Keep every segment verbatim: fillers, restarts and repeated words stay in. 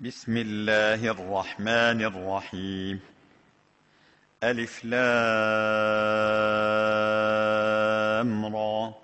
بسم الله الرحمن الرحيم. ألف لام را.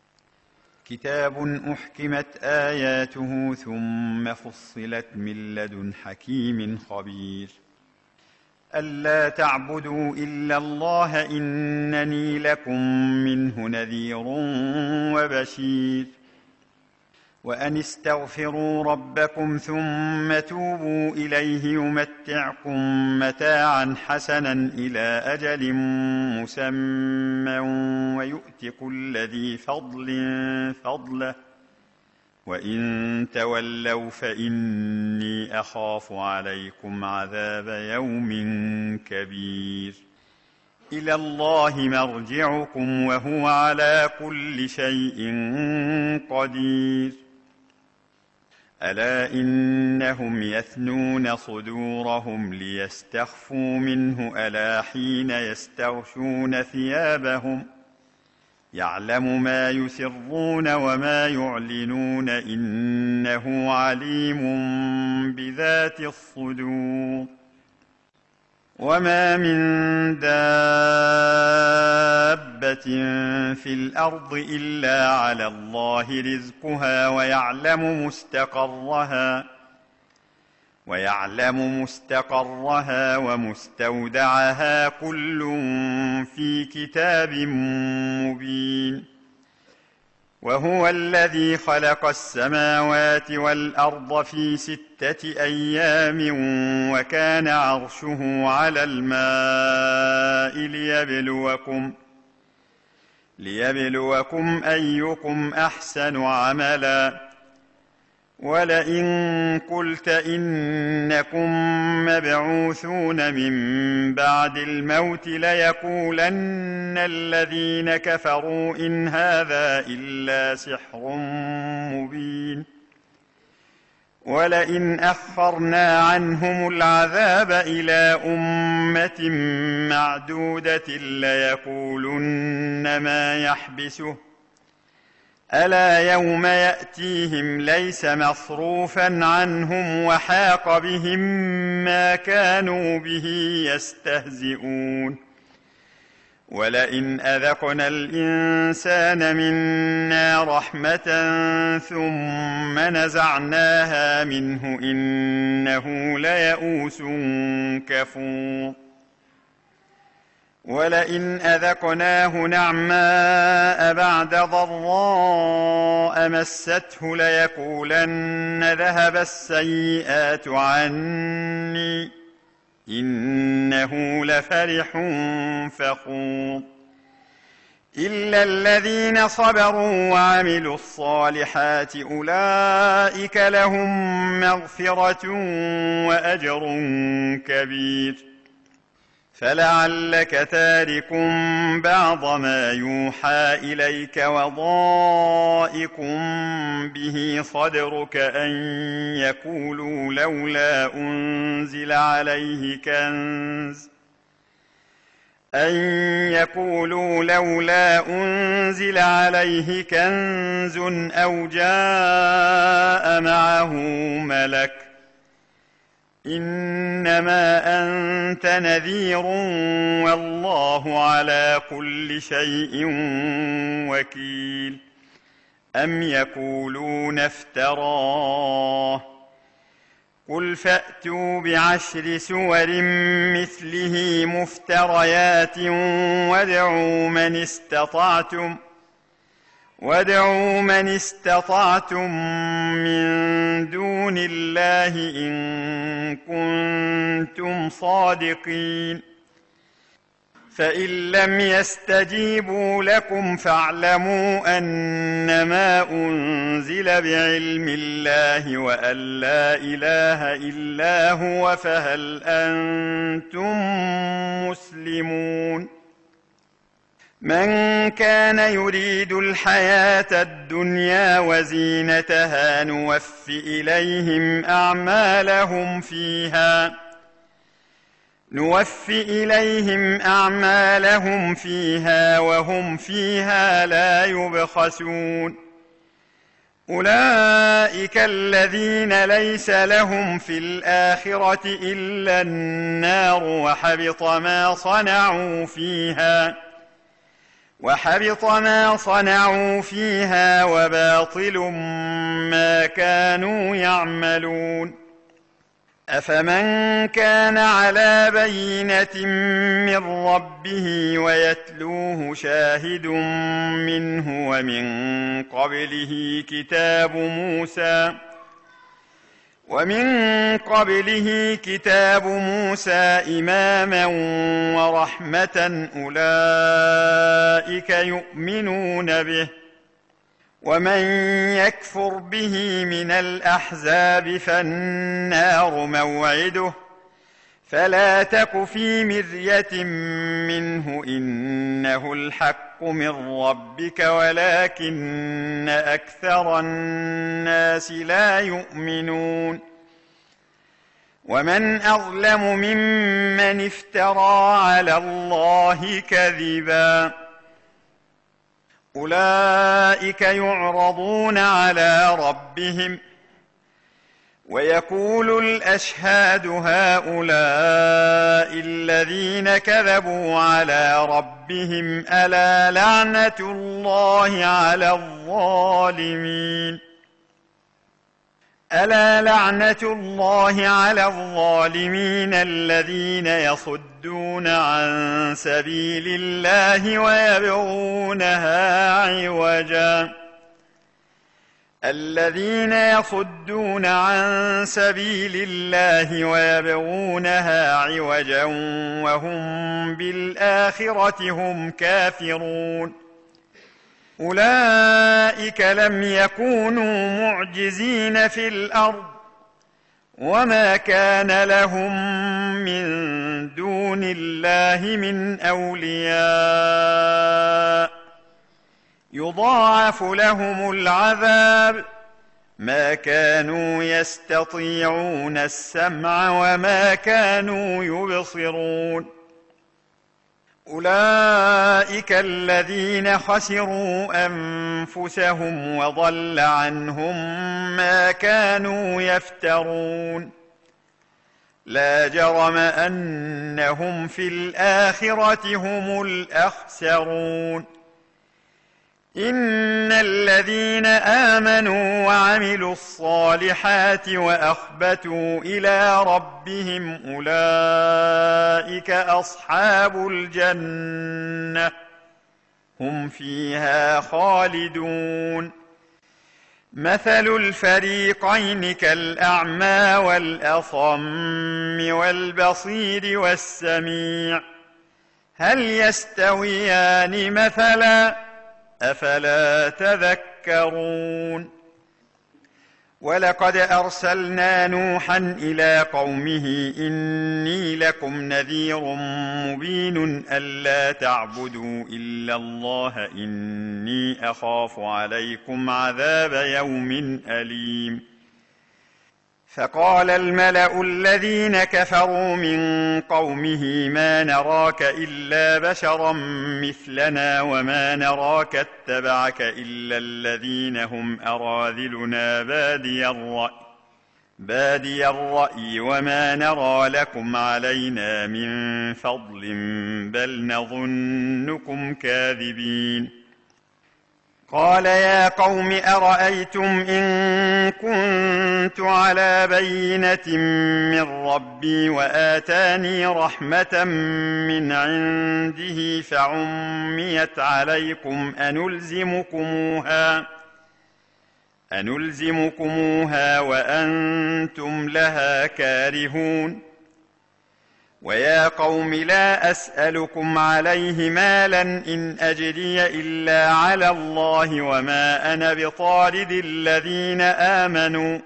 كتاب أحكمت آياته ثم فصلت من لدن حكيم خبير. ألا تعبدوا إلا الله إنني لكم منه نذير وبشير. وأن استغفروا ربكم ثم توبوا إليه يمتعكم متاعا حسنا إلى أجل مسمى ويؤت كل ذي فضل فضله وإن تولوا فإني أخاف عليكم عذاب يوم كبير. إلى الله مرجعكم وهو على كل شيء قدير. ألا إنهم يثنون صدورهم ليستخفوا منه ألا حين يستغشون ثيابهم يعلم ما يسرون وما يعلنون إنه عليم بذات الصدور. وما من دابة في الأرض إلا على الله رزقها ويعلم مستقرها ويعلم مستقرها ومستودعها كل في كتاب مبين. وهو الذي خلق السماوات والأرض في ستة أيام وكان عرشه على الماء ليبلوكم ليبلوكم أيكم أحسن عملا. ولئن قلت إنكم مبعوثون من بعد الموت ليقولن الذين كفروا إن هذا إلا سحر مبين. ولئن أخرنا عنهم العذاب إلى أمة معدودة ليقولن ما يحبسه ألا يوم يأتيهم ليس مصروفا عنهم وحاق بهم ما كانوا به يستهزئون. ولئن أذقنا الإنسان منا رحمة ثم نزعناها منه إنه ليئوس كفور. ولئن أذقناه نعماء بعد ضراء مسته ليقولن ذهب السيئات عني إنه لفرح فخور. إلا الذين صبروا وعملوا الصالحات أولئك لهم مغفرة وأجر كبير. فلعلك تارك بعض ما يوحى إليك وضائق به صدرك أن يقولوا لولا أنزل عليه كنز أن يقولوا لولا أنزل عليه كنز أو جاء معه ملك إنما أنت نذير والله على كل شيء وكيل. أم يقولون افتراه قل فأتوا بعشر سور مثله مفتريات وادعوا من استطعتم وادعوا من استطعتم من دون الله إن كنتم صادقين. فإن لم يستجيبوا لكم فاعلموا أنما أنزل بعلم الله وأن لا إله إلا هو فهل أنتم مسلمون. من كان يريد الحياة الدنيا وزينتها نوف إليهم أعمالهم فيها نوف إليهم أعمالهم فيها وهم فيها لا يبخسون. أولئك الذين ليس لهم في الآخرة إلا النار وحبط ما صنعوا فيها وحبط ما صنعوا فيها وباطل ما كانوا يعملون. أفمن كان على بينة من ربه ويتلوه شاهد منه ومن قبله كتاب موسى ومن قبله كتاب موسى إماما ورحمة أولئك يؤمنون به، ومن يكفر به من الأحزاب فالنار موعده، فلا تك في مرية منه إنه الحق من ربك ولكن أكثر الناس لا يؤمنون. ومن أظلم ممن افترى على الله كذبا. أولئك يعرضون على ربهم ويقول الأشهاد هؤلاء الذين كذبوا على ربهم ألا لعنة الله على الظالمين ألا لعنة الله على الظالمين الذين يصدون عن سبيل الله ويبغونها عوجا الذين يصدون عن سبيل الله ويبغونها عوجا وهم بالآخرة هم كافرون. أولئك لم يكونوا معجزين في الأرض وما كان لهم من دون الله من أولياء يضاعف لهم العذاب ما كانوا يستطيعون السمع وما كانوا يبصرون. أولئك الذين خسروا أنفسهم وضل عنهم ما كانوا يفترون. لا جرم أنهم في الآخرة هم الأخسرون. إن الذين آمنوا وعملوا الصالحات وأخبتوا إلى ربهم أولئك أصحاب الجنة هم فيها خالدون. مثل الفريقين كالأعمى والأصم والبصير والسميع هل يستويان مثلا أفلا تذكرون. ولقد أرسلنا نوحا إلى قومه إني لكم نذير مبين ألا تعبدوا إلا الله إني أخاف عليكم عذاب يوم أليم. فقال الملأ الذين كفروا من قومه ما نراك إلا بشرا مثلنا وما نراك اتبعك إلا الذين هم أراذلنا بادي الرأي بادي الرأي وما نرى لكم علينا من فضل بل نظنكم كاذبين. قال يا قوم أرأيتم إن كنت على بينة من ربي وآتاني رحمة من عنده فعميت عليكم أنلزمكموها أنلزمكموها وأنتم لها كارهون. ويا قوم لا أسألكم عليه مالا إن أجري إلا على الله وما أنا بطارد الذين آمنوا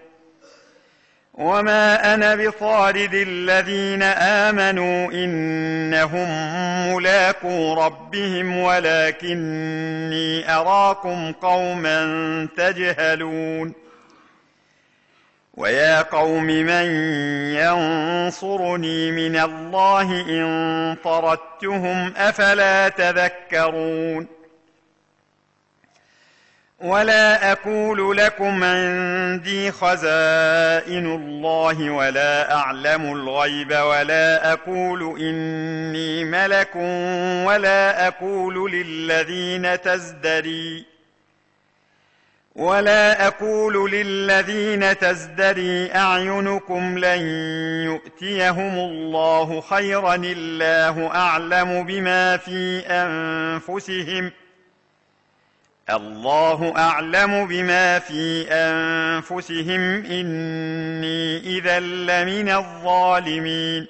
وما أنا بطارد الذين آمنوا إنهم ملاقو ربهم ولكني أراكم قوما تجهلون. ويا قوم من ينصرني من الله إن طردتهم أفلا تذكرون. ولا أقول لكم عندي خزائن الله ولا أعلم الغيب ولا أقول إني ملك ولا أقول للذين تزدري ولا أقول للذين تزدري أعينكم لن يؤتيهم الله خيرا الله أعلم بما في أنفسهم الله أعلم بما في أنفسهم إني إذا لمن الظالمين.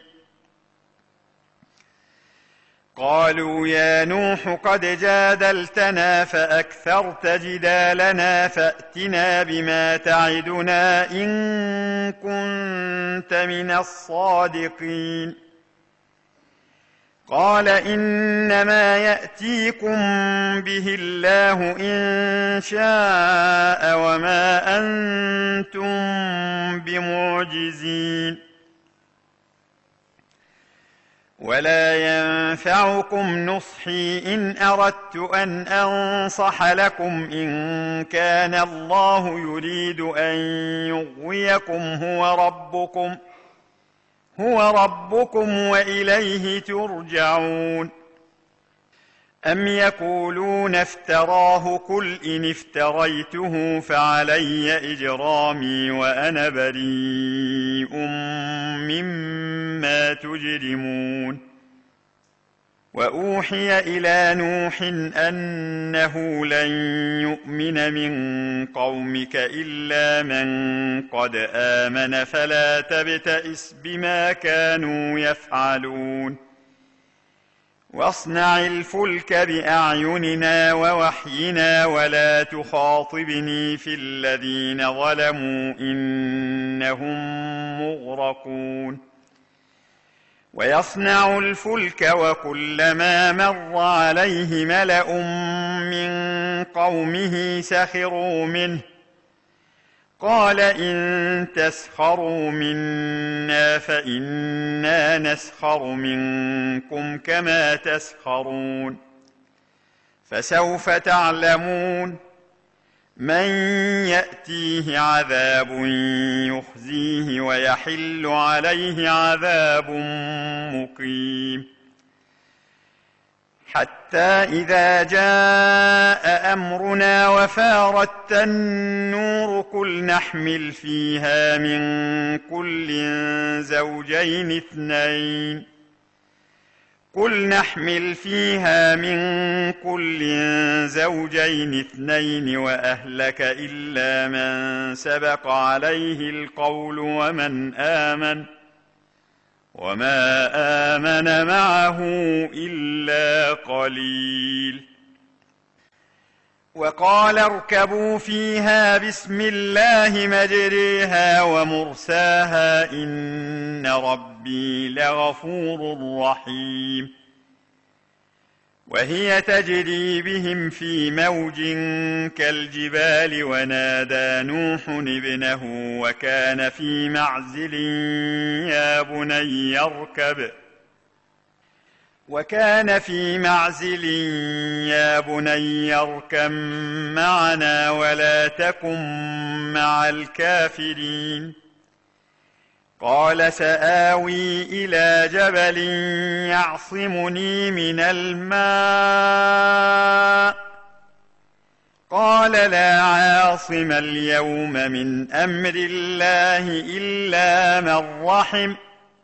قالوا يا نوح قد جادلتنا فأكثرت جدالنا فأتنا بما تعدنا إن كنت من الصادقين. قال إنما يأتيكم به الله إن شاء وما أنتم بمعجزين. ولا ينفعكم نصحي إن أردت أن أنصح لكم إن كان الله يريد أن يغويكم هو ربكم هو ربكم وإليه ترجعون. أم يقولون افتراه قل إن افتريته فعلي إجرامي وأنا بريء مما تجرمون. وأوحي إلى نوح أنه لن يؤمن من قومك إلا من قد آمن فلا تبتئس بما كانوا يفعلون. واصنع الفلك بأعيننا ووحينا ولا تخاطبني في الذين ظلموا إنهم مغرقون. ويصنع الفلك وكلما مر عليه ملأ من قومه سخروا منه قال إن تسخروا منا فإنا نسخر منكم كما تسخرون. فسوف تعلمون من يأتيه عذاب يخزيه ويحل عليه عذاب مقيم. حتى إذا جاء أمرنا وفارت النور قل نحمل فيها من كل زوجين اثنين قل نحمل فيها من كل زوجين اثنين وأهلك إلا من سبق عليه القول ومن آمن وما آمن معه إلا قليل. وقال اركبوا فيها بسم الله مجريها ومرساها إن ربي لغفور رحيم. وهي تجري بهم في موج كالجبال ونادى نوح ابنه وكان في معزل يا بني اركب وكان في معزل يا بني اركب معنا ولا تكن مع الكافرين. قال سآوي إلى جبل يعصمني من الماء قال لا عاصم اليوم من أمر الله إلا من رحم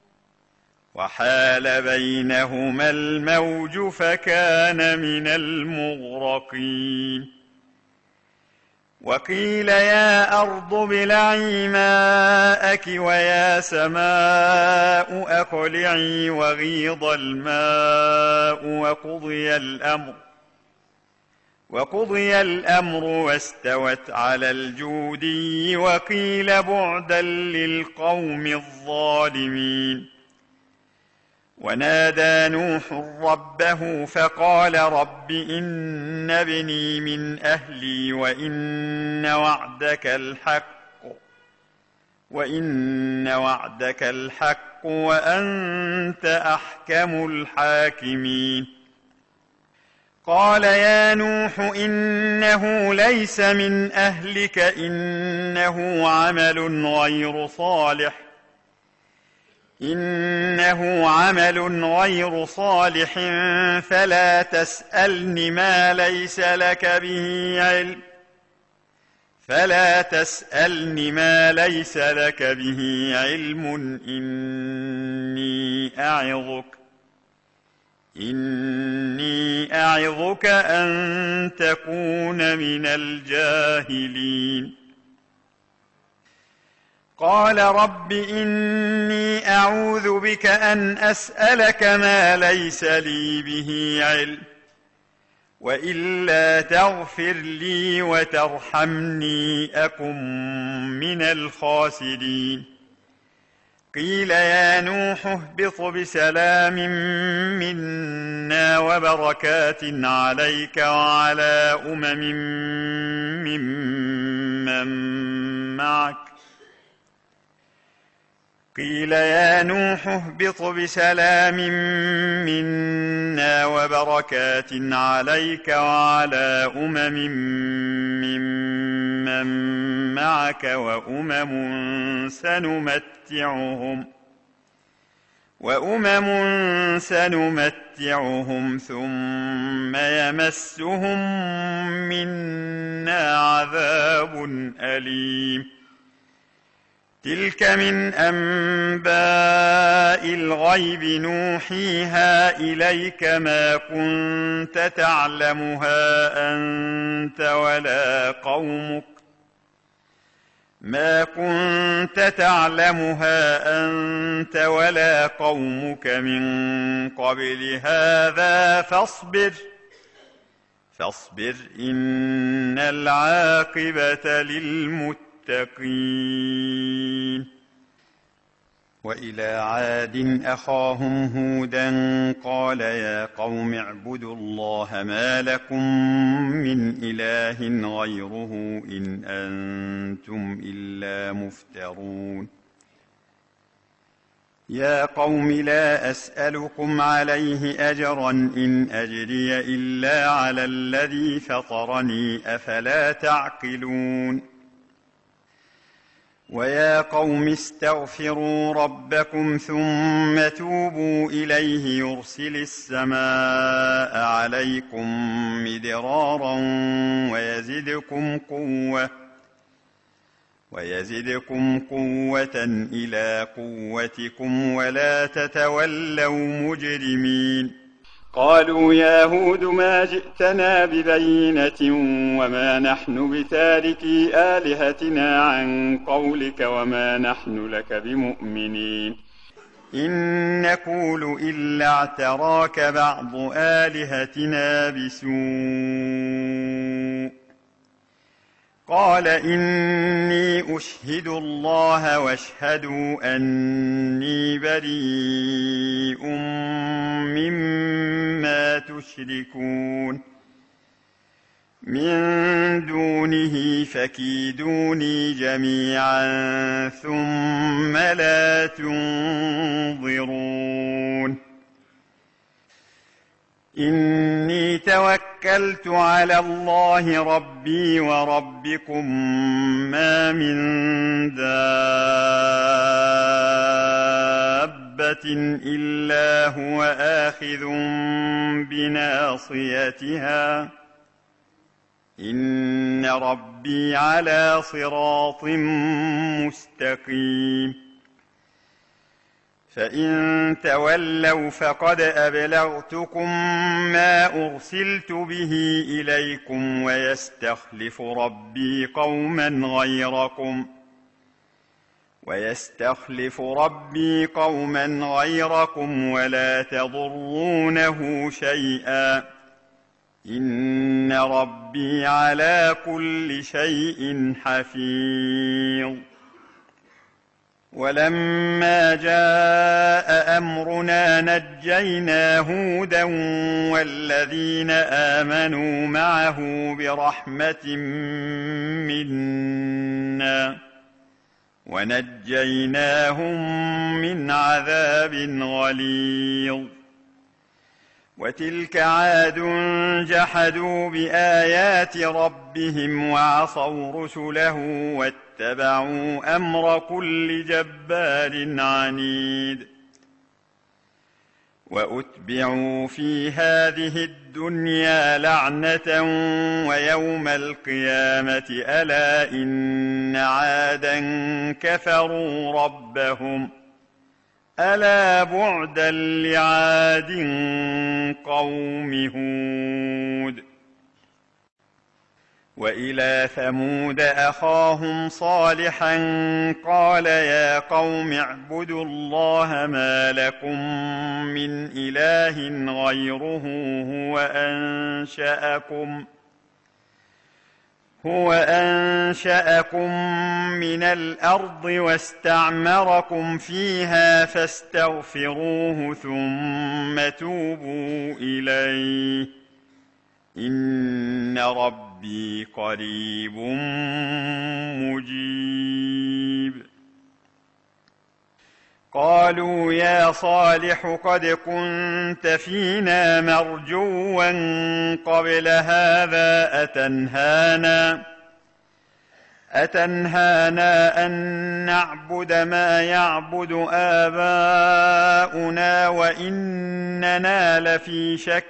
وحال بينهما الموج فكان من المغرقين. وقيل يا أرض ابلعي ماءك ويا سماء أقلعي وغيض الماء وقضي الأمر وقضي الأمر واستوت على الجودي وقيل بعدا للقوم الظالمين. ونادى نوح ربه فقال رب إن ابني من أهلي وإن وعدك الحق وإن وعدك الحق وأنت أحكم الحاكمين. قال يا نوح إنه ليس من أهلك إنه عمل غير صالح إنه عمل غير صالح فلا تسألني ما ليس لك به علم فلا تسألني ما ليس لك به علم إني أعظك إني أعظك أن تكون من الجاهلين قال رب إني أعوذ بك أن أسألك ما ليس لي به علم وإلا تغفر لي وترحمني أكن من الخاسرين قيل يا نوح اهبط بسلام منا وبركات عليك وعلى أمم ممن معك قيل يا نوح اهبط بسلام منا وبركات عليك وعلى أمم ممن معك وأمم سنمتعهم وأمم سنمتعهم ثم يمسهم منا عذاب أليم تلك من أنباء الغيب نوحيها إليك ما كنت تعلمها أنت ولا قومك ما كنت تعلمها أنت ولا قومك من قبل هذا فاصبر فاصبر إن العاقبة للمتقين وإلى عاد أخاهم هودا قال يا قوم اعبدوا الله ما لكم من إله غيره إن أنتم إلا مفترون يا قوم لا أسألكم عليه أجرا إن أجري إلا على الذي فطرني أفلا تعقلون ويا قوم استغفروا ربكم ثم توبوا إليه يرسل السماء عليكم مدرارا ويزدكم قوة ويزدكم قوة إلى قوتكم ولا تتولوا مجرمين قالوا يا هود ما جئتنا ببينة وما نحن بتاركي آلهتنا عن قولك وما نحن لك بمؤمنين إن نقول إلا اعتراك بعض آلهتنا بسوء قال إني أشهد الله واشهدوا أني بريء مما تشركون من دونه فكيدوني جميعا ثم لا تنظرون إني توكلت على الله ربي وربكم ما من دابة إلا هو آخذ بناصيتها إن ربي على صراط مستقيم فإن تولوا فقد أبلغتكم ما أرسلت به إليكم ويستخلف ربي قوما غيركم ويستخلف ربي قوما غيركم ولا تضرونه شيئا إن ربي على كل شيء حفيظ ولما جاء أمرنا نجينا هودا والذين آمنوا معه برحمة منا ونجيناهم من عذاب غليظ وتلك عاد جحدوا بآيات ربهم وعصوا رسله واتبعوا أمر كل جبار عنيد وأتبعوا في هذه الدنيا لعنة ويوم القيامة ألا إن عادا كفروا ربهم ألا بعدا لعاد قوم هود وإلى ثمود أخاهم صالحا قال يا قوم اعبدوا الله ما لكم من إله غيره هو أنشأكم هو أنشأكم من الأرض واستعمركم فيها فاستغفروه ثم توبوا إليه إن ربي قريب مجيب قالوا يا صالح قد كنت فينا مرجوا قبل هذا أتنهانا أتنهانا أن نعبد ما يعبد آباؤنا وإننا لفي شك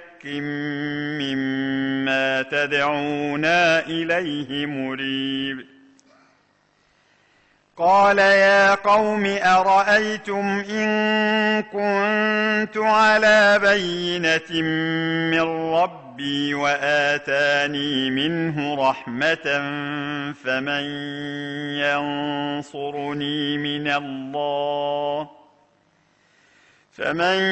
مما تدعونا إليه مريب قال يا قوم أرأيتم إن كنت على بينة من ربي وآتاني منه رحمة فمن ينصرني من الله فمن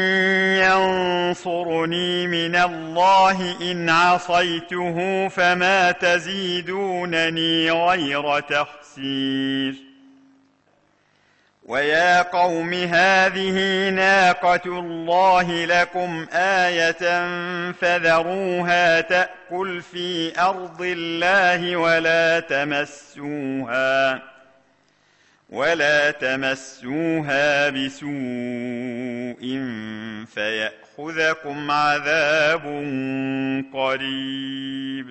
ينصرني من الله إن عصيته فما تزيدونني غير تخسير ويا قوم هذه ناقة الله لكم آية فذروها تأكل في أرض الله ولا تمسوها ولا تمسوها بسوء فيأخذكم عذاب قريب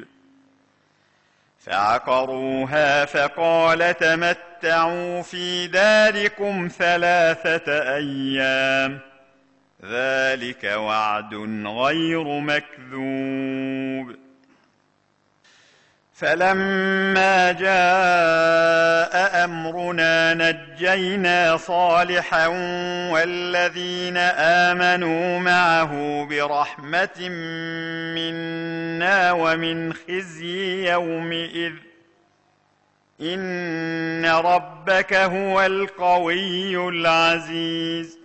فعقروها فقال تمتعوا في داركم ثلاثة أيام ذلك وعد غير مكذوب فلما جاء أمرنا نجينا صالحا والذين آمنوا معه برحمة منا ومن خزي يومئذ إن ربك هو القوي العزيز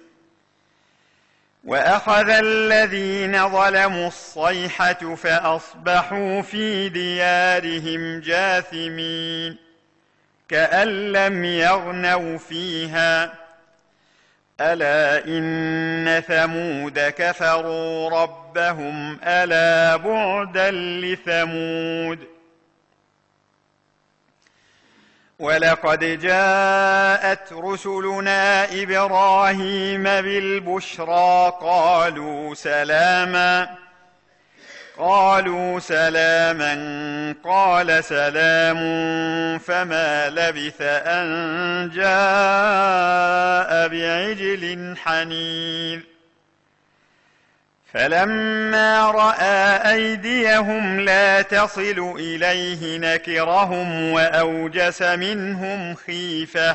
وأخذ الذين ظلموا الصيحة فأصبحوا في ديارهم جاثمين كأن لم يغنوا فيها ألا إن ثمود كفروا ربهم ألا بعدا لثمود ولقد جاءت رسلنا إبراهيم بالبشرى قالوا سلاما قالوا سلاما قال سلام فما لبث أن جاء بعجل حنيذ فلما رأى أيديهم لا تصل إليه نكرهم وأوجس منهم خيفة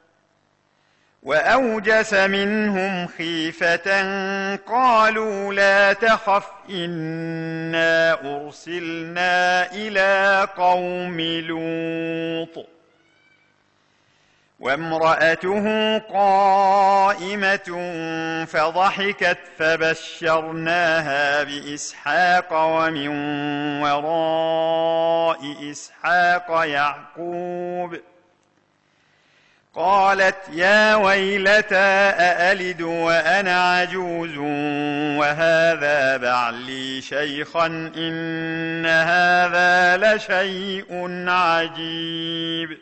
وأوجس منهم خيفة قالوا لا تخف إنا أرسلنا إلى قوم لوط وامرأته قائمة فضحكت فبشرناها بإسحاق ومن وراء إسحاق يعقوب قالت يا ويلتى أألد وأنا عجوز وهذا بعلي شيخا إن هذا لشيء عجيب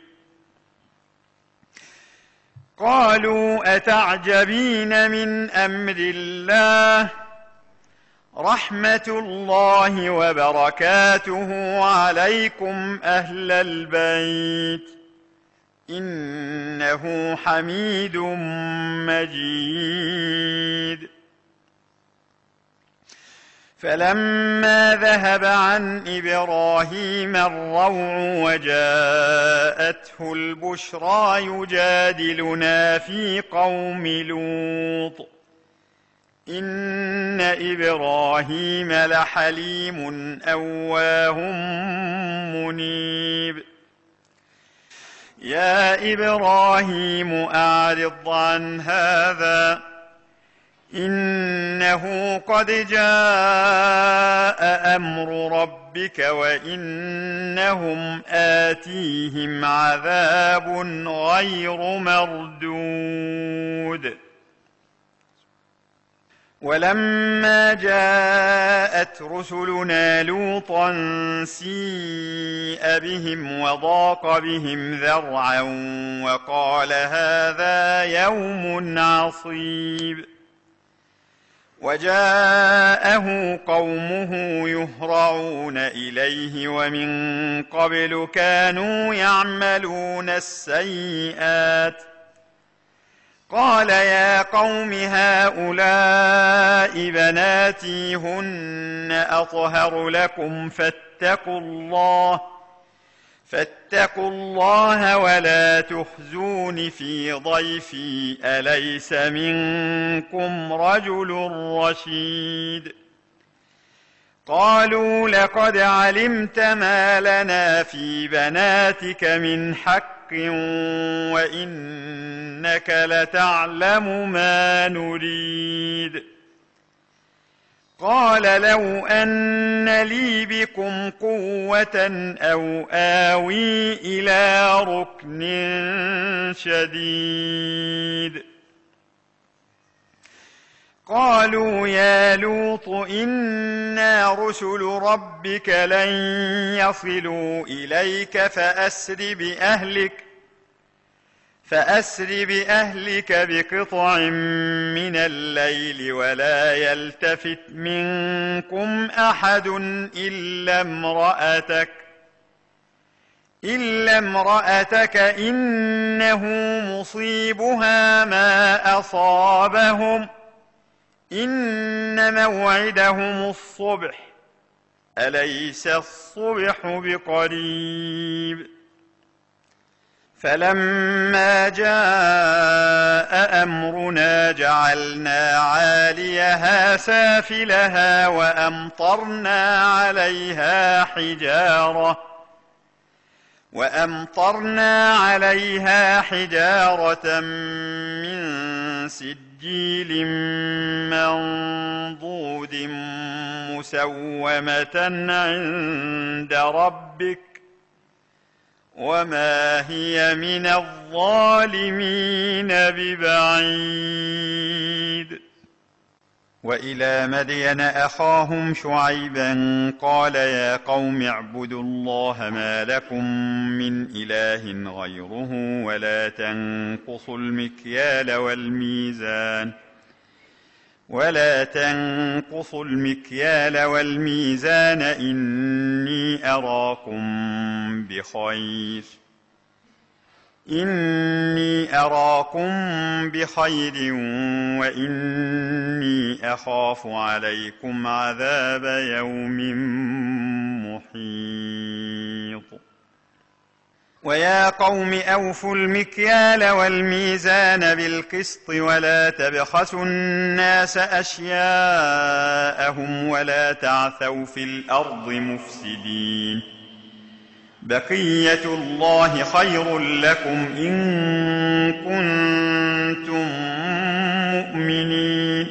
قالوا أتعجبين من أمر الله رحمة الله وبركاته عليكم أهل البيت إنه حميد مجيد. فلما ذهب عن إبراهيم الروع وجاءته البشرى يجادلنا في قوم لوط إن إبراهيم لحليم أواه منيب. يا إبراهيم أعرض عن هذا إنه قد جاء أمر ربك وإنهم آتيهم عذاب غير مردود. ولما جاءت رسلنا لوطا سيء بهم وضاق بهم ذرعا وقال هذا يوم عصيب. وجاءه قومه يهرعون إليه ومن قبل كانوا يعملون السيئات قال يا قوم هؤلاء بناتي هن أطهر لكم فاتقوا الله فاتقوا الله ولا تخزون في ضيفي أليس منكم رجل رشيد. قالوا لقد علمت ما لنا في بناتك من حق وإنك لتعلم ما نريد. قال لو أن لي بكم قوة أو آوي إلى ركن شديد. قالوا يا لوط إنا رسل ربك لن يصلوا إليك فأسر بأهلك فأسر بأهلك بقطع من الليل ولا يلتفت منكم أحد إلا امرأتك إلا امرأتك إنه مصيبها ما أصابهم إن موعدهم الصبح أليس الصبح بقريب. فلما جاء أمرنا جعلنا عاليها سافلها وأمطرنا عليها حجارة وأمطرنا عليها حجارة من سجيل منضود مسومة عند ربك وما هي من الظالمين ببعيد. وإلى مدين أخاهم شعيبا قال يا قوم اعبدوا الله ما لكم من إله غيره ولا تنقصوا المكيال والميزان ولا تنقصوا المكيال والميزان إني أراكم بخير إني أراكم بخير وإني أخاف عليكم عذاب يوم محيط. ويا قوم أوفوا المكيال والميزان بالقسط ولا تبخسوا الناس أشياءهم ولا تعثوا في الأرض مفسدين. بقية الله خير لكم إن كنتم مؤمنين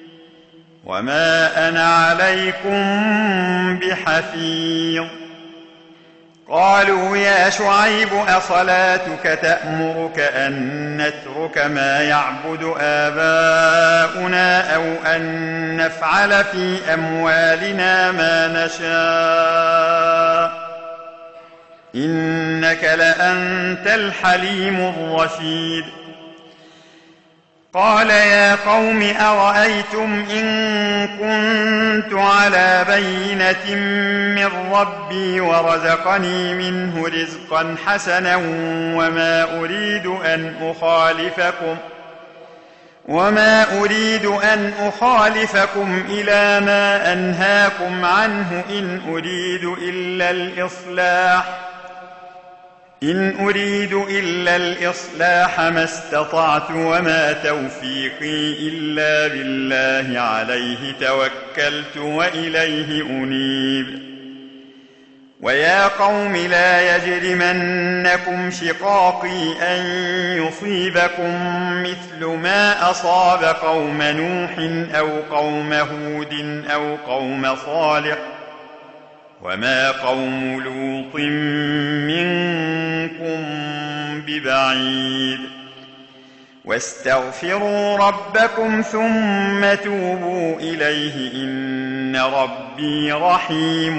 وما أنا عليكم بحفيظ. قالوا يا شعيب أصلاتك تأمرك أن نترك ما يعبد آباؤنا أو أن نفعل في أموالنا ما نشاء إنك لأنت الحليم الرشيد. قال يا قوم أرأيتم إن كنت على بينة من ربي ورزقني منه رزقا حسنا وما أريد أن أخالفكم وما أريد أن أخالفكم إلى ما أنهاكم عنه إن أريد إلا الإصلاح إن أريد إلا الإصلاح ما استطعت وما توفيقي إلا بالله عليه توكلت وإليه أنيب ويا قوم لا يجرمنكم شقاقي أن يصيبكم مثل ما أصاب قوم نوح أو قوم هود أو قوم صالح وما قوم لوط منكم ببعيد واستغفروا ربكم ثم توبوا إليه إن ربي رحيم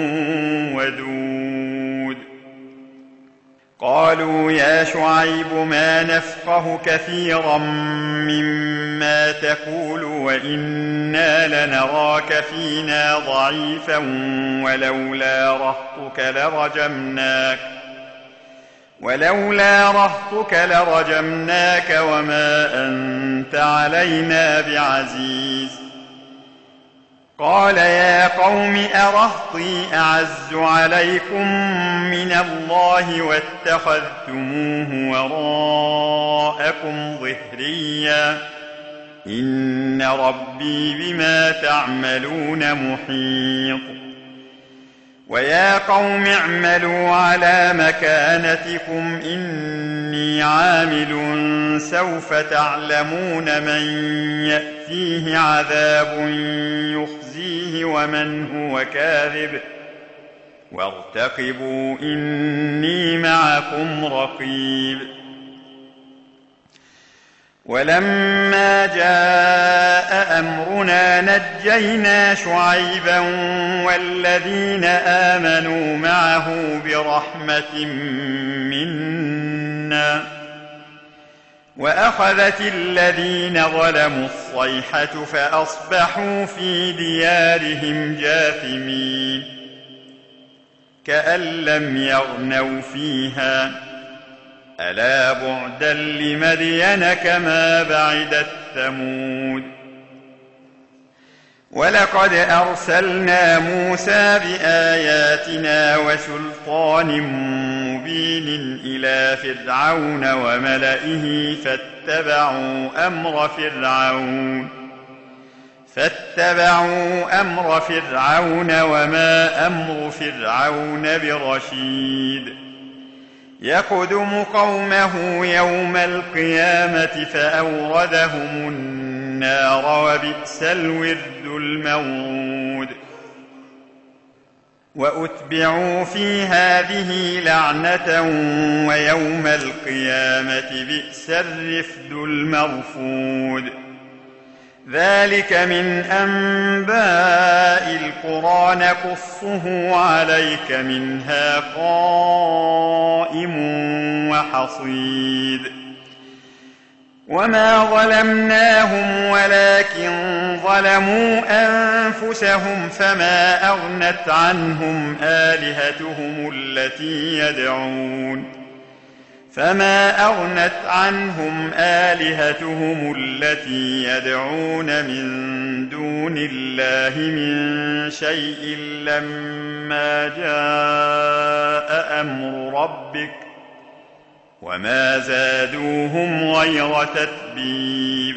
ودود قالوا يا شعيب ما نفقه كثيرا مما تقول وإنا لنراك فينا ضعيفا ولولا رهطك لرجمناك ولولا رهطك لرجمناك وما أنت علينا بعزيز قال يا قوم أرهطي أعز عليكم من الله واتخذتموه وراءكم ظهريا إن ربي بما تعملون محيط ويا قوم اعملوا على مكانتكم إني عامل سوف تعلمون من يأتيه عذاب يخزيه ومن هو كاذب وارتقبوا إني معكم رقيب ولما جاء أمرنا نجينا شعيبا والذين آمنوا معه برحمة منا وأخذت الذين ظلموا الصيحة فأصبحوا في ديارهم جاثمين كأن لم يغنوا فيها ألا بعدا لمدين كما بعدت ثمود ولقد أرسلنا موسى بآياتنا وسلطان مبين إلى فرعون وملئه فاتبعوا أمر فرعون فاتبعوا أمر فرعون وما أمر فرعون برشيد يقدم قومه يوم القيامة فأوردهم النار وبئس الورد المورود وأتبعوا في هذه لعنة ويوم القيامة بئس الرفد المرفود ذلك من أنباء القرى نقصه عليك منها قائم وحصيد وما ظلمناهم ولكن ظلموا أنفسهم فما أغنت عنهم آلهتهم التي يدعون فما أغنت عنهم آلهتهم التي يدعون من دون الله من شيء لما جاء أمر ربك وما زادوهم غير تتبيب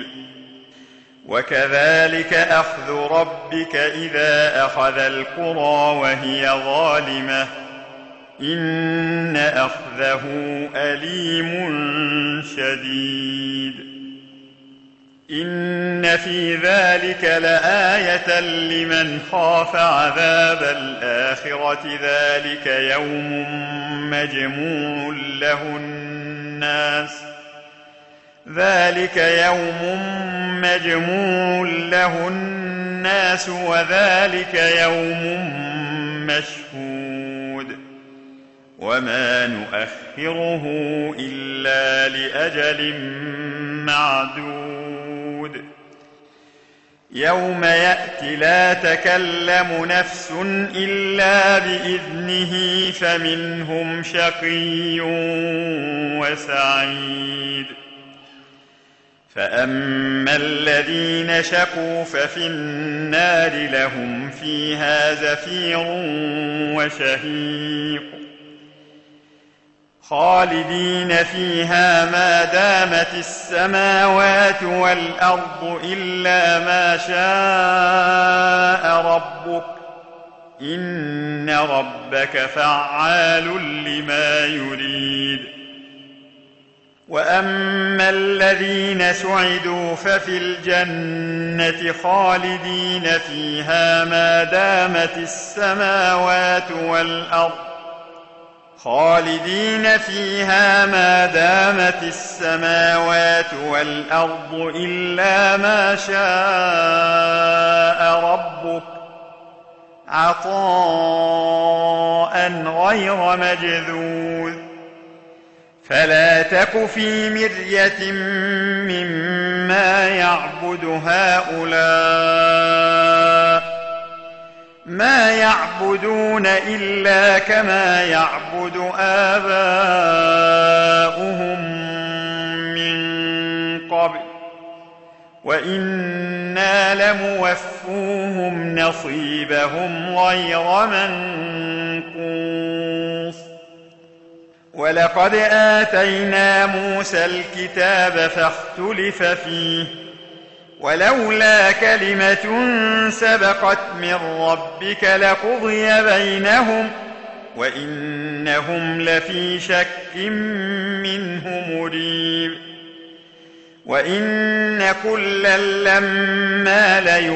وكذلك أخذ ربك إذا أخذ القرى وهي ظالمة إن أخذه أليم شديد إن في ذلك لآية لمن خاف عذاب الآخرة ذلك يوم مجموع له الناس ذلك يوم مجموع له الناس وذلك يوم مشهود وما نؤخره إلا لأجل معدود يوم يأتي لا تكلم نفس إلا بإذنه فمنهم شقي وسعيد. فأما الذين شقوا ففي النار لهم فيها زفير وشهيق خالدين فيها ما دامت السماوات والأرض إلا ما شاء ربك إن ربك فعال لما يريد. وأما الذين سعدوا ففي الجنة خالدين فيها ما دامت السماوات والأرض خالدين فيها ما دامت السماوات والأرض إلا ما شاء ربك عطاء غير مجذوذ. فلا تك في مرية مما يعبد هؤلاء ما يعبدون إلا كما يعبد آباؤهم من قبل وإنا لموفوهم نصيبهم غير منقوص. ولقد آتينا موسى الكتاب فاختلف فيه ولولا كلمة سبقت من ربك لقضي بينهم وإنهم لفي شك منه مريب. وإن كلا لما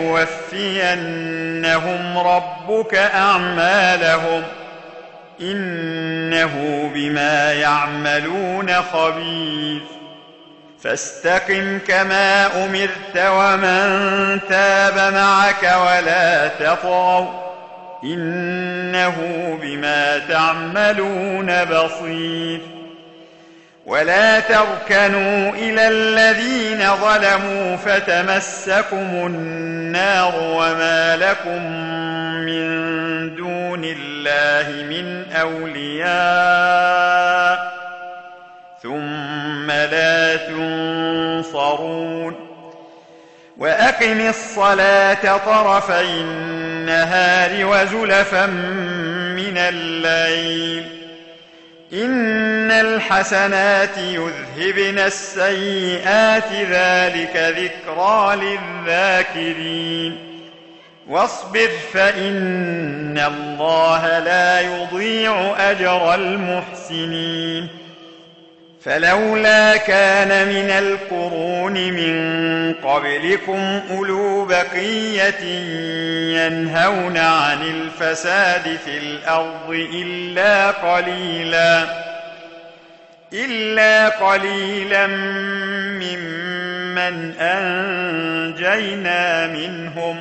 ليوفينهم ربك أعمالهم إنه بما يعملون خبير. فاستقم كما أمرت ومن تاب معك ولا تطغوا إنه بما تعملون بصير. ولا تركنوا إلى الذين ظلموا فتمسكم النار وما لكم من دون الله من أولياء ثم لا تنصرون. وأقم الصلاة طرفي النهار وزلفا من الليل إن الحسنات يذهبن السيئات ذلك ذكرى للذاكرين. واصبر فإن الله لا يضيع أجر المحسنين. فلولا كان من القرون من قبلكم أولو بقية ينهون عن الفساد في الأرض إلا قليلا إلا قليلا ممن أنجينا منهم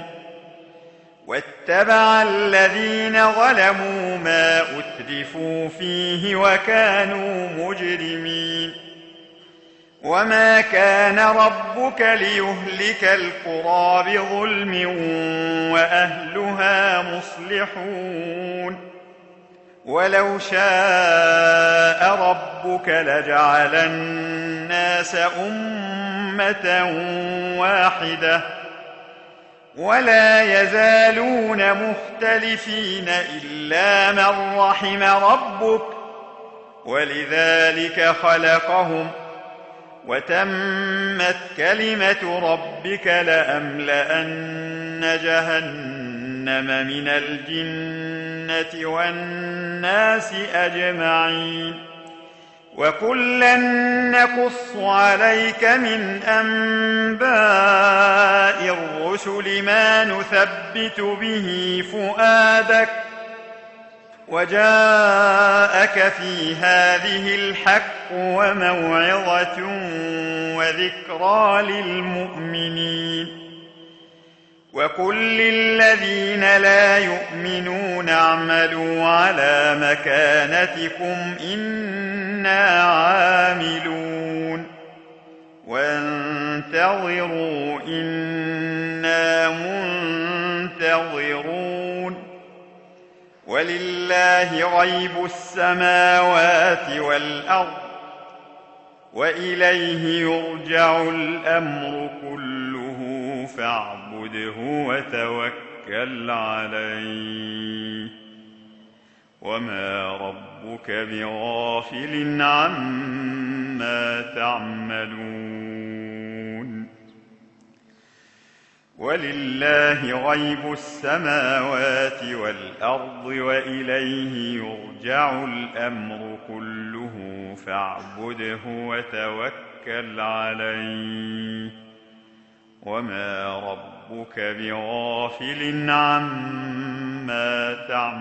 واتبع الذين ظلموا ما أترفوا فيه وكانوا مجرمين. وما كان ربك ليهلك القرى بظلم وأهلها مصلحون. ولو شاء ربك لجعل الناس أمة واحدة ولا يزالون مختلفين إلا من رحم ربك ولذلك خلقهم وتمت كلمة ربك لأملأن جهنم من الجنة والناس أجمعين. وكلا نقص عليك من أنباء الرسل ما نثبت به فؤادك وجاءك في هذه الحق وموعظة وذكرى للمؤمنين. وقل للذين لا يؤمنون اعملوا على مكانتكم إنا عاملون وانتظروا إنا منتظرون ولله غيب السماوات والأرض وإليه يرجع الأمر كله فاعبده وتوكل عليه وما ربك بغافل عما تعملون ولله غيب السماوات والأرض وإليه يرجع الأمر كله فاعبده وتوكل عليه وما ربك بغافل عما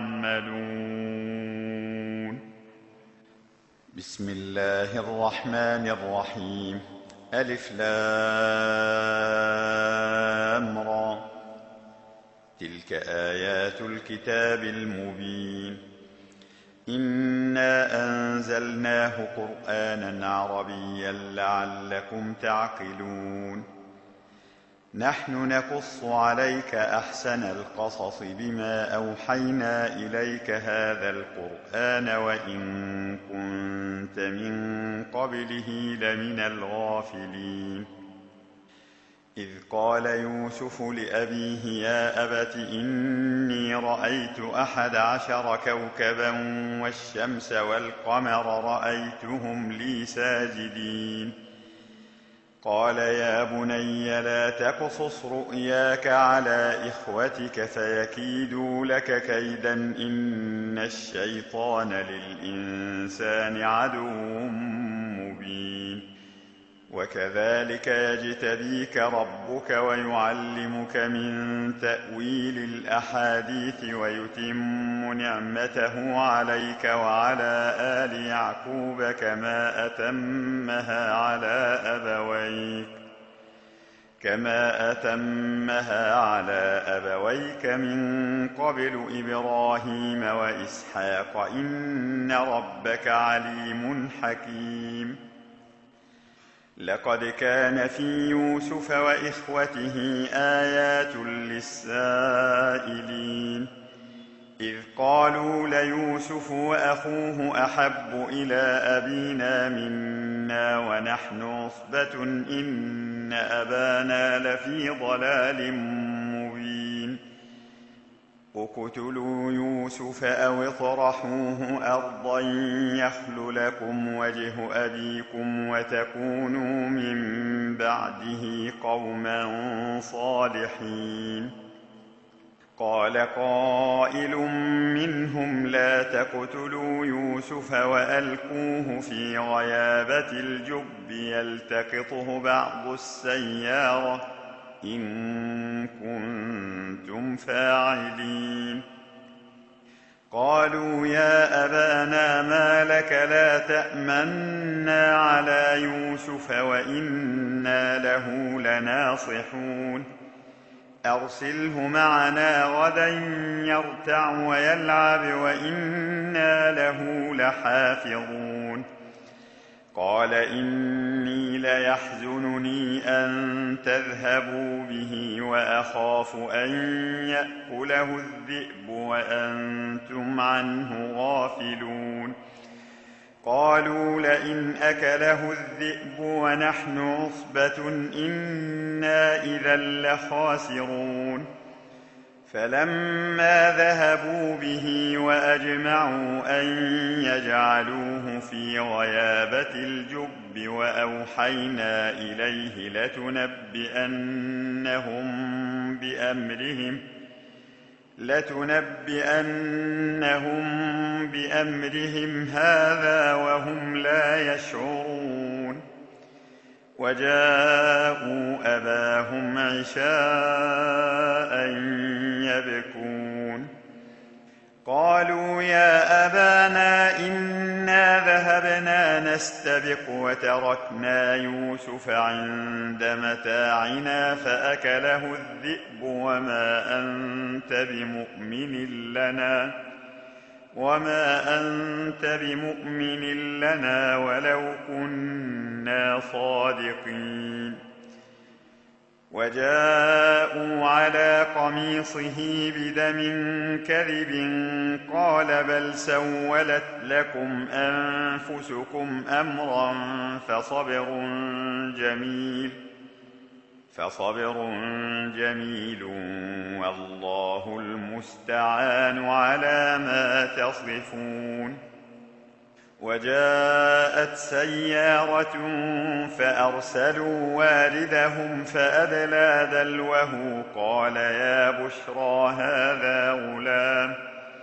تعملون. بسم الله الرحمن الرحيم. ألف لام را. تلك آيات الكتاب المبين. إنا أنزلناه قرآنا عربيا لعلكم تعقلون. نحن نقص عليك أحسن القصص بما أوحينا إليك هذا القرآن وإن كنت من قبله لمن الغافلين. إذ قال يوسف لأبيه يا أبت إني رأيت أحد عشر كوكبا والشمس والقمر رأيتهم لي ساجدين. قال يا بني لا تقصص رؤياك على إخوتك فيكيدوا لك كيدا إن الشيطان للإنسان عدو مبين. وكذلك يجتبيك ربك ويعلمك من تأويل الأحاديث ويتم نعمته عليك وعلى آل يعقوب كما أتمها على أبويك كما أتمها على أبويك من قبل إبراهيم وإسحاق إن ربك عليم حكيم. لقد كان في يوسف وإخوته آيات للسائلين إذ قالوا ليوسف وأخوه أحب إلى أبينا منا ونحن عصبة إن أبانا لفي ضلال مبين. اقتلوا يوسف أو اطرحوه أرضا يخل لكم وجه أبيكم وتكونوا من بعده قوما صالحين. قال قائل منهم لا تقتلوا يوسف وألقوه في غيابة الجب يلتقطه بعض السيارة إن كنتم فاعلين. قالوا يا أبانا ما لك لا تأمنا على يوسف وإنا له لناصحون. أرسله معنا غدا يرتع ويلعب وإنا له لحافظون. قال إني ليحزنني أن تذهبوا به وأخاف أن يأكله الذئب وأنتم عنه غافلون. قالوا لئن أكله الذئب ونحن عصبة إنا إذا لخاسرون. فلما ذهبوا به وأجمعوا أن يجعلوه في غيابة الجب وأوحينا إليه لتنبئنهم بأمرهم لتنبئنهم بأمرهم هذا وهم لا يشعرون. وجاءوا أباهم عشاء يبكون. قالوا يا أبانا إنا ذهبنا نستبق وتركنا يوسف عند متاعنا فأكله الذئب وما أنت بمؤمن لنا وما أنت بمؤمن لنا ولو كنا صادقين. وجاءوا على قميصه بدم كذب قال بل سولت لكم أنفسكم أمرا فصبر جميل فصبر جميل والله المستعان على ما تصفون. وجاءت سيارة فأرسلوا واردهم فأدلى دلوه قال يا بشرى هذا غلام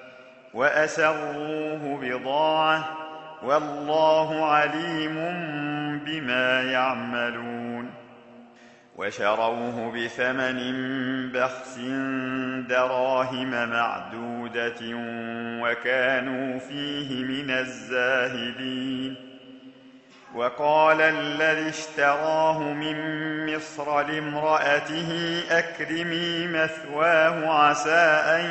وأسروه بضاعة والله عليم بما يعملون. وشروه بثمن بخس دراهم معدودة وكانوا فيه من الزاهدين. وقال الذي اشتراه من مصر لامرأته أكرمي مثواه عسى أن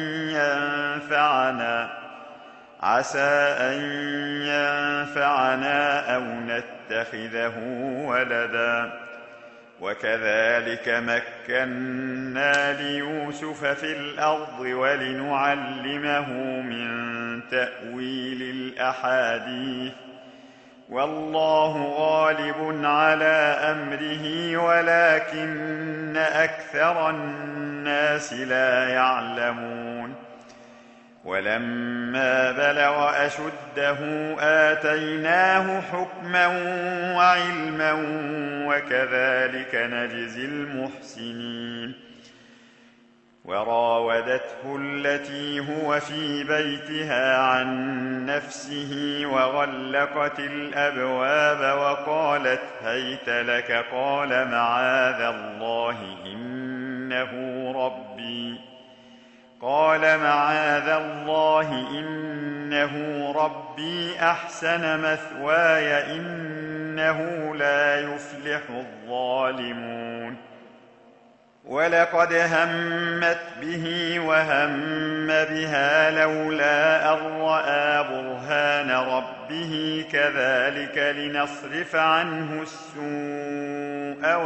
ينفعنا عسى أن ينفعنا أو نتخذه ولدا وكذلك مكنا ليوسف في الأرض ولنعلمه من تأويل الأحاديث والله غالب على أمره ولكن أكثر الناس لا يعلمون. ولما بلغ أشده آتيناه حكما وعلما وكذلك نجزي المحسنين. وراودته التي هو في بيتها عن نفسه وغلقت الأبواب وقالت هيت لك قال معاذ الله إنه ربي قال معاذ الله إنه ربي أحسن مثواي إنه لا يفلح الظالمون. ولقد همت به وهم بها لولا أن رأى برهان ربه كذلك لنصرف عنه السوء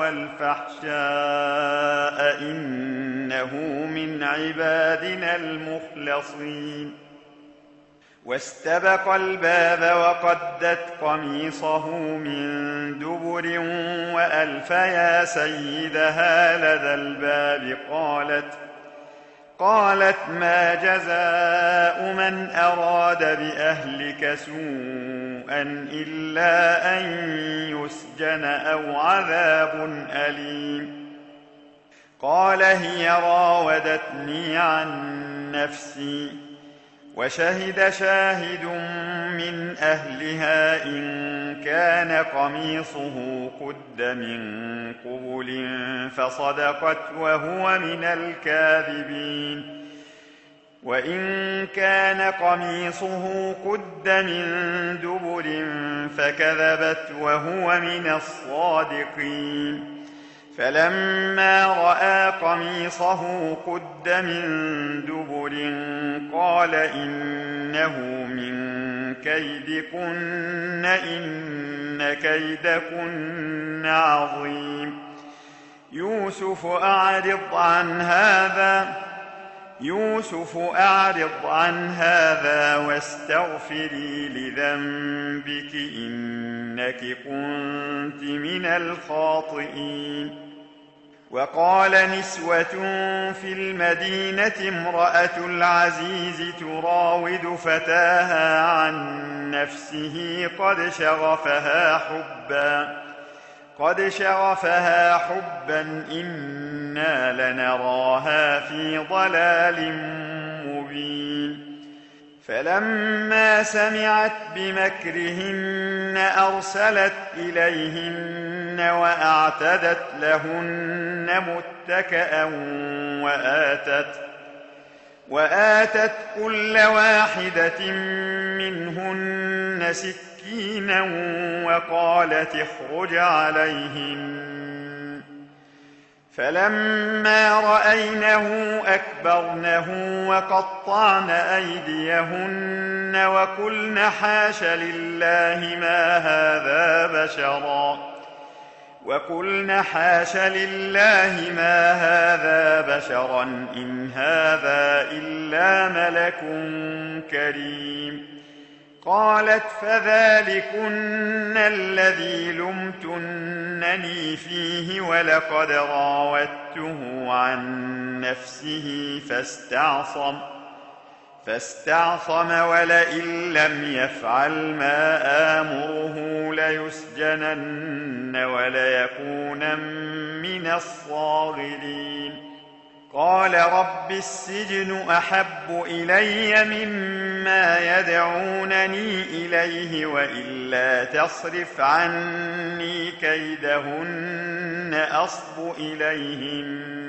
والفحشاء إنه من عبادنا المخلصين. واستبق الباب وقدت قميصه من دبر وألف يا سيدها لدى الباب قالت قالت ما جزاء من أراد بأهلك سوءا إلا أن يسجن أو عذاب أليم. قال هي راودتني عن نفسي وشهد شاهد من أهلها إن كان قميصه قد من قبل فصدقت وهو من الكاذبين وإن كان قميصه قد من دبر فكذبت وهو من الصادقين. فلما رأى قميصه قد من دبر قال إنه من كيدكن إن كيدكن عظيم. يوسف أعرض عن هذا يوسف أعرض عن هذا واستغفري لذنبك إنك كنت من الخاطئين. وقال نسوة في المدينة امرأة العزيز تراود فتاها عن نفسه قد شغفها حبا قد شغفها حبا إنا لنراها في ضلال مبين. فلما سمعت بمكرهن أرسلت إليهن وأعتدت لهن متكئا وآتت وآتت كل واحدة منهن سكينا وقالت اخرج عليهن فلما رأينه أكبرنه وقطعن أيديهن وقلن حاش لله ما هذا بشرا وقلن حاش لله ما هذا بشرا إن هذا إلا ملك كريم. قالت فذلكن الذي لمتنني فيه ولقد راودته عن نفسه فاستعصم فاستعصم ولئن لم يفعل ما آمره ليسجنن وليكونا من الصاغرين. قال رب السجن أحب إلي مما يدعونني إليه وإلا تصرف عني كيدهن أصب إليهن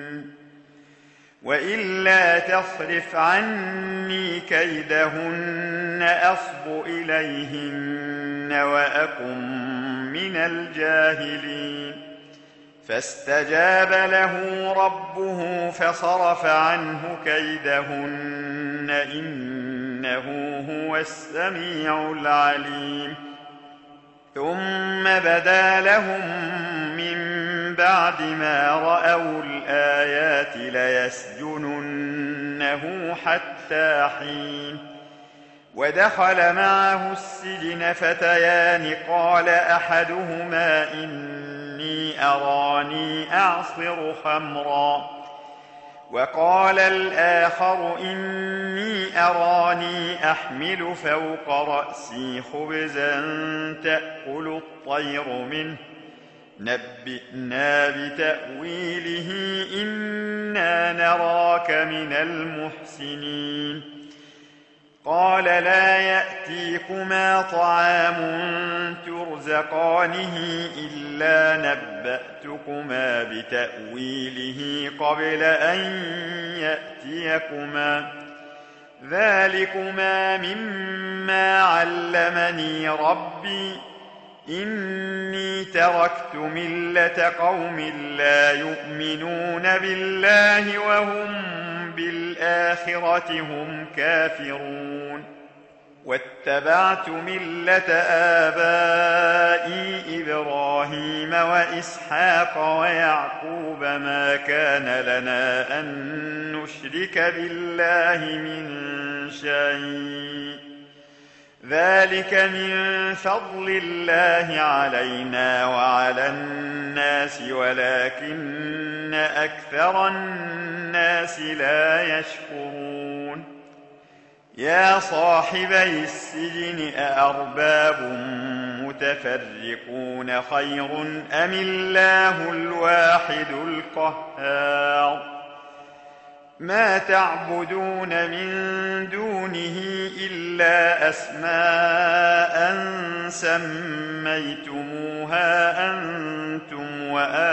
وإلا تصرف عني كيدهن أصب إليهن وأكن من الجاهلين. فاستجاب له ربه فصرف عنه كيدهن إنه هو السميع العليم. ثم بدا لهم من بعد ما رأوا الآيات ليسجننه حتى حين. ودخل معه السجن فتيان قال أحدهما إني أراني أعصر خمرا وقال الآخر إني أراني أحمل فوق رأسي خبزا تأكل الطير منه نبئنا بتأويله إنا نراك من المحسنين. قال لا يأتيكما طعام ترزقانه إلا نبأتكما بتأويله قبل أن يأتيكما ذلكما مما علمني ربي إني تركت ملة قوم لا يؤمنون بالله وهم بالآخرة هم كافرون. واتبعت ملة آبائي إبراهيم وإسحاق ويعقوب ما كان لنا أن نشرك بالله من شيء ذلك من فضل الله علينا وعلى الناس ولكن أكثر الناس لا يشكرون. يا صاحبي السجن أأرباب متفرقون خير أم الله الواحد القهار. ما تعبدون من دونه إلا أسماء سميتموها أنتم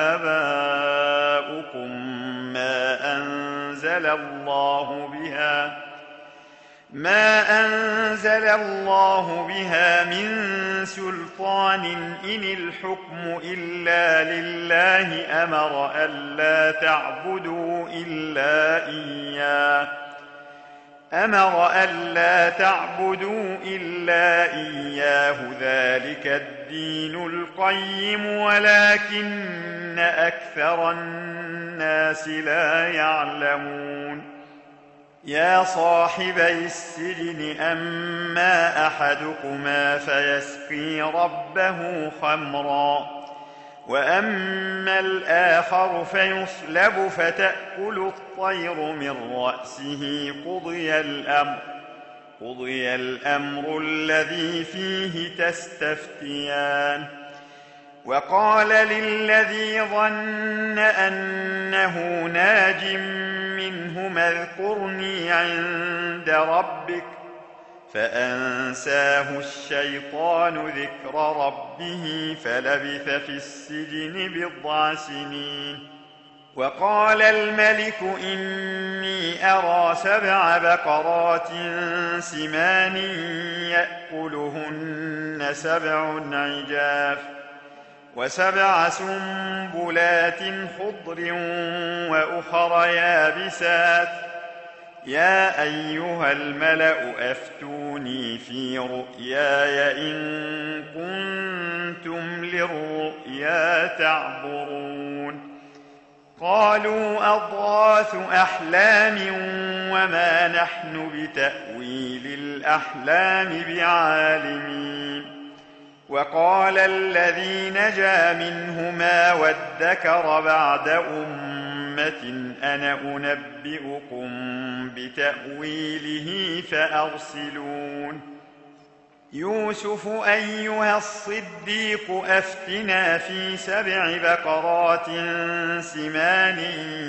وآباؤكم ما أنزل الله بها ما أنزل الله بها من سلطان إن الحكم إلا لله أمر ألا تعبدوا إلا إياه أمر ألا تعبدوا إلا إياه ذلك الدين القيم ولكن أكثر الناس لا يعلمون. يا صاحبي السجن أما أحدكما فيسقي ربه خمرا وأما الآخر فيصلب فتأكل الطير من رأسه قضي الأمر قضي الأمر الذي فيه تستفتيان. وقال للذي ظن أنه ناج منهما اذكرني عند ربك فأنساه الشيطان ذكر ربه فلبث في السجن بضع سنين. وقال الملك إني أرى سبع بقرات سمان يأكلهن سبع عجاف وسبع سنبلات خضر وأخر يابسات يا أيها الملأ أفتوني في رؤياي إن كنتم للرؤيا تعبرون قالوا أضغاث أحلام وما نحن بتأويل الأحلام بعالمين وقال الذي نجا منهما وادكر بعد أمة أنا أنبئكم بتأويله فأرسلون يوسف أيها الصديق أفتنا في سبع بقرات سمان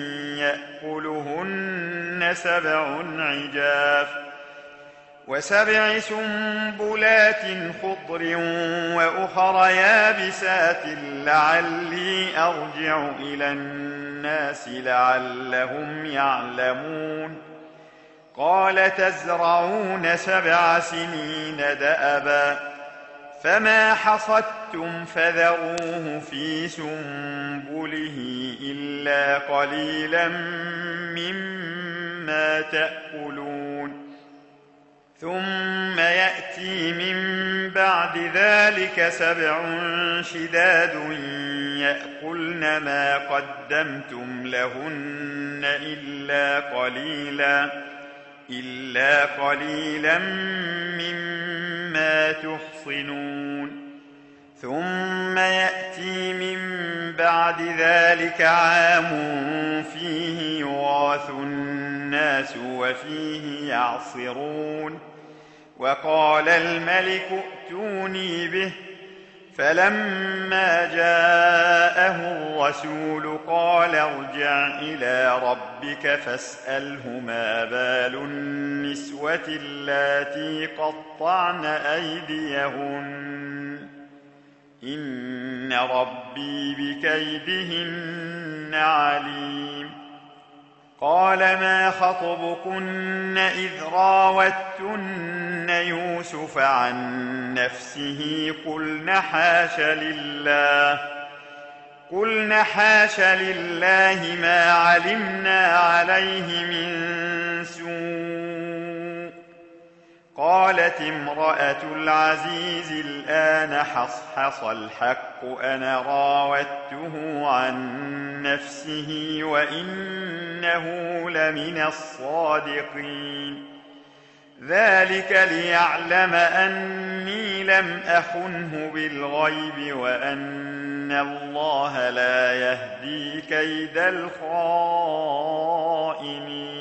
يأكلهن سبع عجاف وسبع سنبلات خضر وأخر يابسات لعلي أرجع إلى الناس لعلهم يعلمون قال تزرعون سبع سنين دأبا فما حصدتم فذروه في سنبله إلا قليلا مما تأكلون ثم يأتي من بعد ذلك سبع شداد يأكلن ما قدمتم لهن إلا قليلا إلا قليلا مما تحصنون ثم يأتي من بعد ذلك عام فيه يغاث الناس وفيه يعصرون وقال الملك ائتوني به فلما جاءه الرسول قال ارجع إلى ربك فاسأله ما بال النسوة اللاتي قطعن أيديهن إن ربي بكيدهن عليم قال ما خطبكن إذ راوتن يوسف عن نفسه قلن حاش لله قلن حاش لله ما علمنا عليه من سوء قالت امرأة العزيز الآن حصحص الحق أنا راودته عن نفسه وإنه لمن الصادقين ذلك ليعلم أني لم أخنه بالغيب وأن الله لا يهدي كيد الخائنين